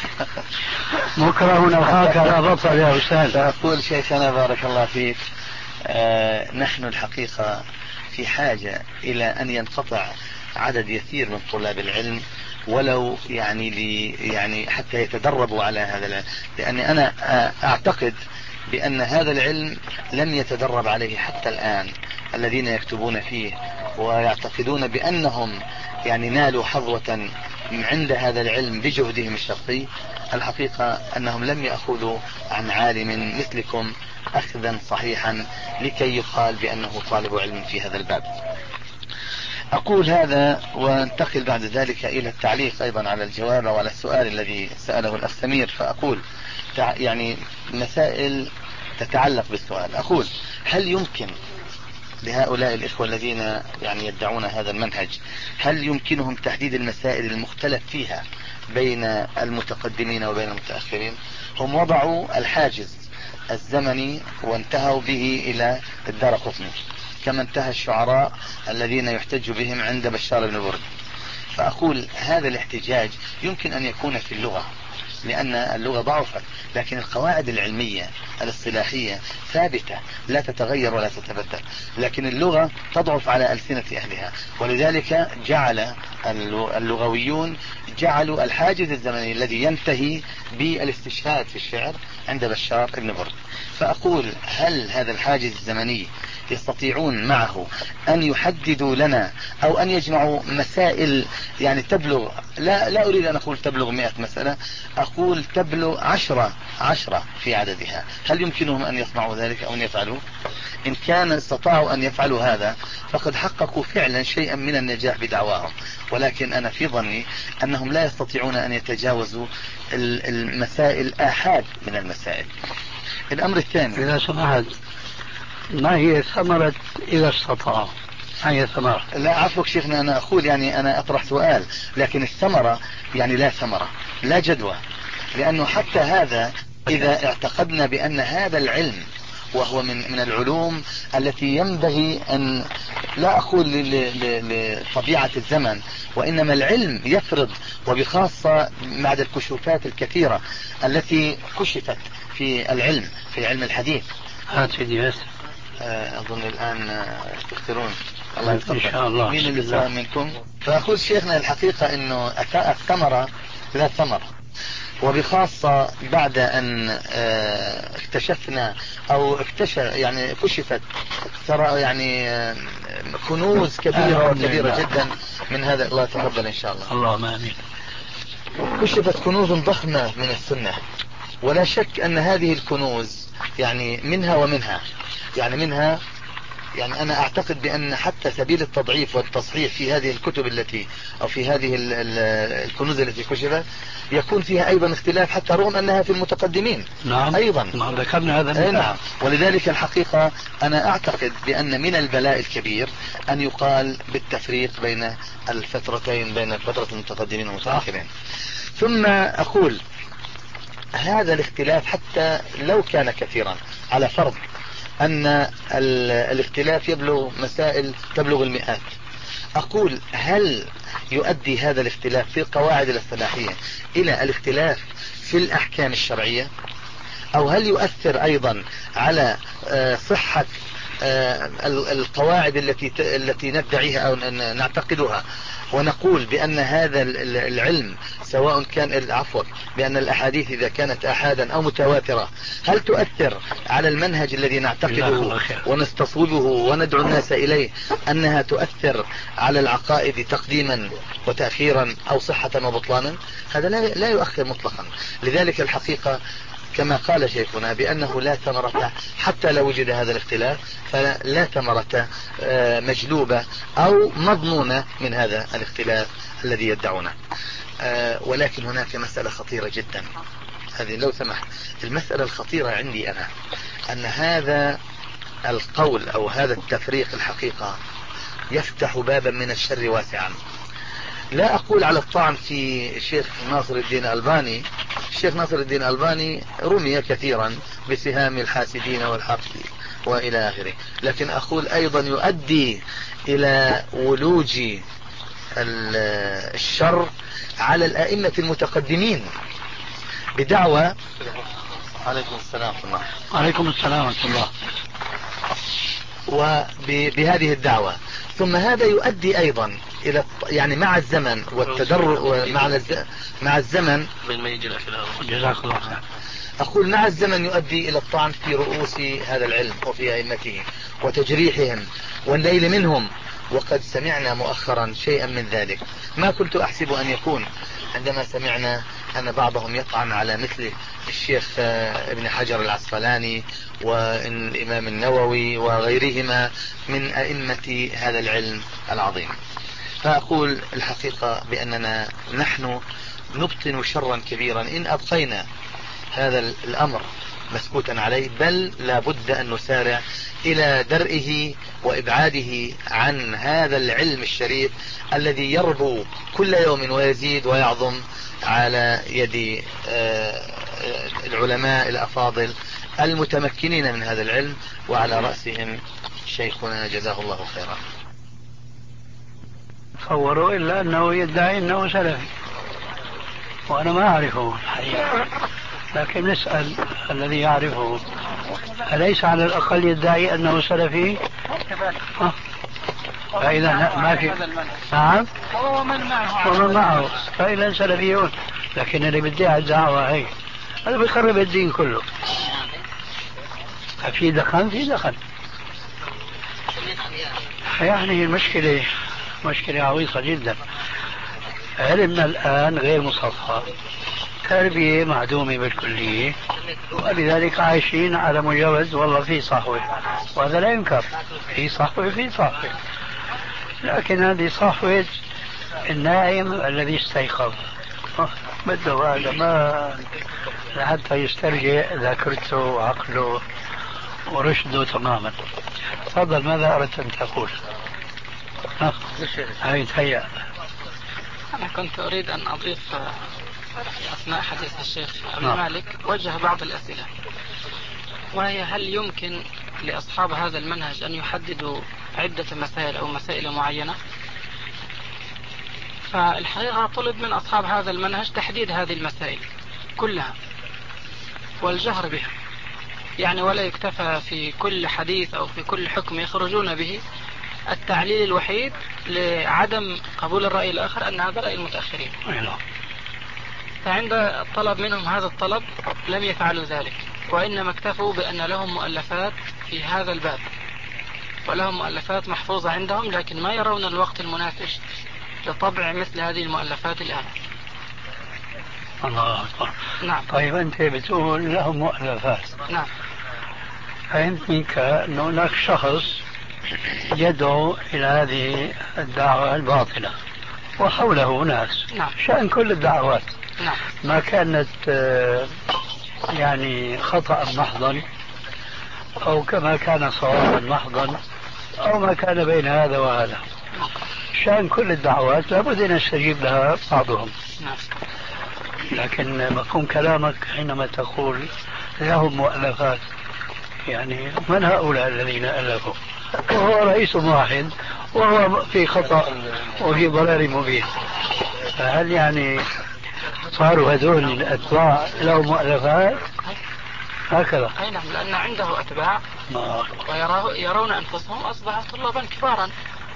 مكره وهكذا بطل يا أستاذ. فأقول شيخنا بارك الله فيك آه نحن الحقيقة في حاجة إلى أن ينقطع عدد يسير من طلاب العلم، ولو يعني لي يعني حتى يتدربوا على هذا العلم، لأني أنا أعتقد بأن هذا العلم لم يتدرب عليه حتى الآن الذين يكتبون فيه ويعتقدون بأنهم يعني نالوا حظوة عند هذا العلم بجهدهم الشخصي. الحقيقة أنهم لم يأخذوا عن عالم مثلكم أخذا صحيحا لكي يقال بأنه طالب علم في هذا الباب. أقول هذا وانتقل بعد ذلك إلى التعليق أيضا على الجواب أو على السؤال الذي سأله الأخ سمير. فأقول يعني مسائل تتعلق بالسؤال. أقول هل يمكن لهؤلاء الإخوة الذين يعني يدعون هذا المنهج، هل يمكنهم تحديد المسائل المختلف فيها بين المتقدمين وبين المتأخرين؟ هم وضعوا الحاجز الزمني وانتهوا به إلى الدارقطني، كما انتهى الشعراء الذين يحتج بهم عند بشار بن برد. فأقول هذا الاحتجاج يمكن أن يكون في اللغة لأن اللغة ضعفت، لكن القواعد العلمية الاصطلاحية ثابتة لا تتغير ولا تتبدل، لكن اللغة تضعف على ألسنة أهلها، ولذلك جعل اللغويون جعلوا الحاجز الزمني الذي ينتهي بالاستشهاد في الشعر عند بشار بن برد. فأقول هل هذا الحاجز الزمني يستطيعون معه أن يحددوا لنا أو أن يجمعوا مسائل يعني تبلغ، لا, لا أريد أن أقول تبلغ مئة مسألة، أقول تبلغ عشرة عشرة في عددها، هل يمكنهم أن يصنعوا ذلك أو أن يفعلوا؟ إن كان استطاعوا أن يفعلوا هذا فقد حققوا فعلا شيئا من النجاح بدعواهم، ولكن أنا في ظني أنهم لا يستطيعون أن يتجاوزوا المسائل آحاد من المسائل. الأمر الثاني، إذا سمحت، ما هي ثمرة إذا استطاع؟ هي ثمرة. لا عفوك شيخنا، أنا أقول يعني أنا أطرح سؤال، لكن الثمرة يعني لا ثمرة لا جدوى، لأنه حتى هذا إذا اعتقدنا بأن هذا العلم وهو من من العلوم التي ينبغي أن لا أقول لطبيعة الزمن، وإنما العلم يفرض، وبخاصة بعد الكشوفات الكثيرة التي كشفت في العلم في علم الحديث. هات سيدي أظن الآن تختارون. الله يتقبل إن شاء الله. مين اللي سأل منكم؟ فأقول شيخنا الحقيقة إنه الثمرة لا ثمرة، وبخاصة بعد أن اكتشفنا أو اكتشف يعني كشفت ترى يعني كنوز كبيرة وكبيرة جدا من هذا. الله يتقبل إن شاء الله. اللهم آمين. كشفت كنوز ضخمة من السنة، ولا شك أن هذه الكنوز يعني منها ومنها يعني منها يعني أنا أعتقد بأن حتى سبيل التضعيف والتصحيح في هذه الكتب التي أو في هذه الكنوز التي كشفت يكون فيها أيضا اختلاف، حتى رغم أنها في المتقدمين. نعم أيضا نعم ذكرنا هذا المثال. نعم. ولذلك الحقيقة أنا أعتقد بأن من البلاء الكبير أن يقال بالتفريق بين الفترتين، بين فترة المتقدمين والمتأخرين. ثم أقول هذا الاختلاف حتى لو كان كثيرا، على فرض أن الاختلاف يبلغ مسائل تبلغ المئات، أقول هل يؤدي هذا الاختلاف في القواعد الاصطلاحية إلى الاختلاف في الأحكام الشرعية؟ أو هل يؤثر أيضا على صحة القواعد التي التي ندعيها أو نعتقدها ونقول بأن هذا العلم سواء كان عفوا بأن الأحاديث إذا كانت أحادا أو متواترة هل تؤثر على المنهج الذي نعتقده ونستصوبه وندعو الناس إليه، أنها تؤثر على العقائد تقديما وتأخيرا أو صحة وبطلانا؟ هذا لا يؤخر مطلقا. لذلك الحقيقة كما قال شيخنا بأنه لا ثمرة حتى لو وجد هذا الاختلاف، فلا ثمرة مجلوبة أو مضمونة من هذا الاختلاف الذي يدعونه. ولكن هناك مسألة خطيرة جدا، هذه لو سمحت المسألة الخطيرة عندي أنا أن هذا القول أو هذا التفريق الحقيقة يفتح بابا من الشر واسعا. لا أقول على الطعن في الشيخ ناصر الدين الألباني، الشيخ ناصر الدين الألباني رمي كثيرا بسهام الحاسدين والحقد وإلى آخره، لكن أقول أيضا يؤدي إلى ولوج الشر على الأئمة المتقدمين بدعوى. عليكم السلام ورحمة الله. عليكم السلام ورحمة الله. وبهذه الدعوة، ثم هذا يؤدي أيضا الى يعني مع الزمن والتدرج مع مع الزمن. جزاك الله خير. أقول مع الزمن يؤدي إلى الطعن في رؤوس هذا العلم وفي أئمته وتجريحهم والليل منهم، وقد سمعنا مؤخرا شيئا من ذلك ما كنت أحسب أن يكون عندما سمعنا أن بعضهم يطعن على مثل الشيخ ابن حجر العسقلاني والإمام النووي وغيرهما من أئمة هذا العلم العظيم. فأقول الحقيقة بأننا نحن نبطن شرا كبيرا إن أبقينا هذا الأمر مسكوتا عليه، بل لا بد أن نسارع إلى درئه وإبعاده عن هذا العلم الشريف الذي يربو كل يوم ويزيد ويعظم على يد العلماء الأفاضل المتمكنين من هذا العلم، وعلى رأسهم شيخنا جزاه الله خيرا. تصوروا إلا أنه يدعي أنه سلفي وأنا ما أعرفه الحقيقة، لكن نسأل الذي يعرفه أليس على الأقل يدعي أنه سلفي؟ فإذا ما في. نعم ومن معه ومن معه فإذا سلفيون، لكن اللي بدعي الدعوة هي هذا بيخرب الدين كله. في دخن في دخن يعني المشكلة مشكلة عويصة جدا. علمنا الآن غير مصفى، تربية معدومة بالكلية، ولذلك عايشين على مجرد والله في صحوة، وهذا لا ينكر، في صحوة في صحوة، لكن هذه صحوة النائم الذي استيقظ بده هذا ما حتى يسترجع ذاكرته وعقله ورشده تماما. تفضل، ماذا أردت أن تقول؟ هاي تهيأ. أنا كنت أريد أن أضيف في أثناء حديث الشيخ أبي مالك وجه بعض الأسئلة، وهي هل يمكن لأصحاب هذا المنهج أن يحددوا عدة مسائل أو مسائل معينة؟ فالحقيقة طلب من أصحاب هذا المنهج تحديد هذه المسائل كلها والجهر بها، يعني ولا يكتفى في كل حديث أو في كل حكم يخرجون به التعليل الوحيد لعدم قبول الرأي الآخر أن هذا رأي المتأخرين. فعند الطلب منهم هذا الطلب لم يفعلوا ذلك، وإنما اكتفوا بأن لهم مؤلفات في هذا الباب ولهم مؤلفات محفوظة عندهم، لكن ما يرون الوقت المناسب لطبع مثل هذه المؤلفات الآن. الله أكبر. نعم. طيب أنت بتقول لهم مؤلفات. نعم. فهمت منك أن هناك شخص يدعو إلى هذه الدعوة الباطلة وحوله ناس. نعم. شأن كل الدعوات. نعم. ما كانت يعني خطأ محضا أو كما كان صوابا محضا أو ما كان بين هذا وهذا، شأن كل الدعوات لابد أن يستجيب لها بعضهم. نعم. لكن مفهوم كلامك حينما تقول لهم مؤلفات، يعني من هؤلاء الذين ألفوا؟ وهو رئيس واحد وهو في خطأ وفي ضلال مبين، فهل يعني صاروا هذول الأتباع لهم مؤلفات هكذا؟ أي نعم، لأن عنده أتباع ويرون أنفسهم أصبحوا طلابا كبارا.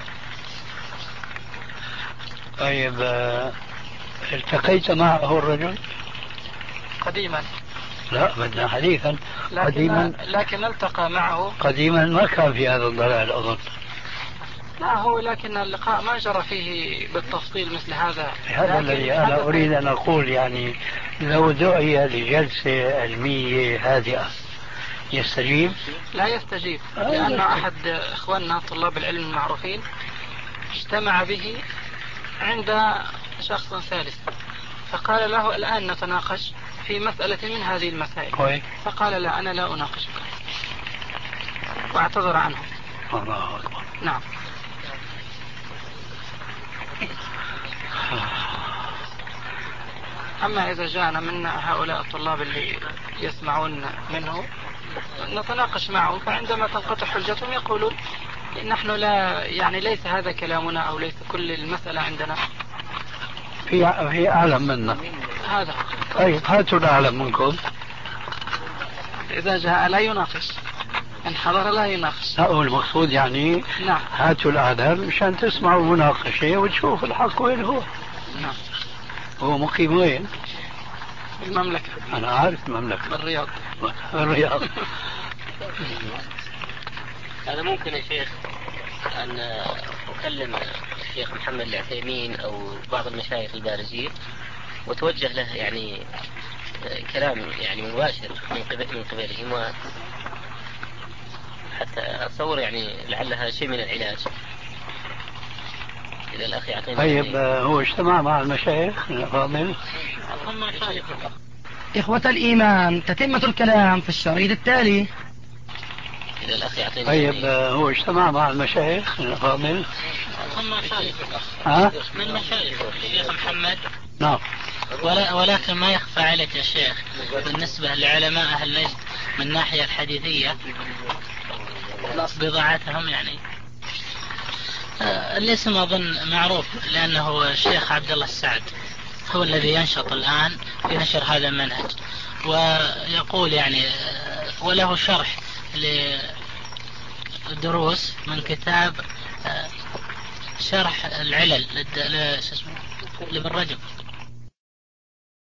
طيب التقيت معه الرجل قديما؟ لا بدنا حديثا. لكن قديما لكن التقى معه قديما ما كان في هذا الضلال أظن. لا هو لكن اللقاء ما جرى فيه بالتفصيل مثل هذا. هذا الذي أنا أريد أن أقول، يعني لو دعي لجلسة علمية هادئة يستجيب؟ لا يستجيب، لأن أحد إخواننا طلاب العلم المعروفين اجتمع به عند شخص ثالث فقال له الآن نتناقش في مسألة من هذه المسائل. كوي. فقال لا، أنا لا أناقشك، واعتذر عنه. الله أكبر. نعم. أما إذا جاءنا من هؤلاء الطلاب اللي يسمعون منه نتناقش معهم، فعندما تنقطع حجتهم يقولون نحن لا يعني ليس هذا كلامنا أو ليس كل المسألة عندنا. في في أعلم منا. هذا. طيب هاتوا الأعلم منكم. إذا جاء لا يناقش. إن حضر لا يناقش. لا هو المقصود يعني نعم. هاتوا الأعلام مشان تسمعوا مناقشة وتشوفوا الحق وين هو. نعم. هو مقيم وين؟ المملكة. أنا عارف المملكة. الرياض. الرياض. هذا ممكن يا شيخ أن أكلم الشيخ محمد العثيمين أو بعض المشايخ البارزين وتوجه له يعني كلام يعني مباشر من قبل من قبلهم، حتى أتصور يعني لعلها شيء من العلاج. إذا الأخ يعطيني. طيب يعني هو اجتمع مع المشايخ الفاضل؟ إخوة الإيمان، تتمة الكلام في الشريط التالي. إذا الأخ يعطيني. طيب يعني هو اجتمع مع المشايخ الفاضل؟ من مشايخ ها؟ من مشايخ الشيخ محمد. نعم. ولا ولكن ما يخفى عليك يا شيخ بالنسبة لعلماء أهل نجد من الناحية الحديثية بضاعتهم يعني الاسم أظن معروف، لأنه الشيخ عبد الله السعد هو الذي ينشط الآن في نشر هذا المنهج، ويقول يعني وله شرح لدروس من كتاب شرح العلل لابن رجب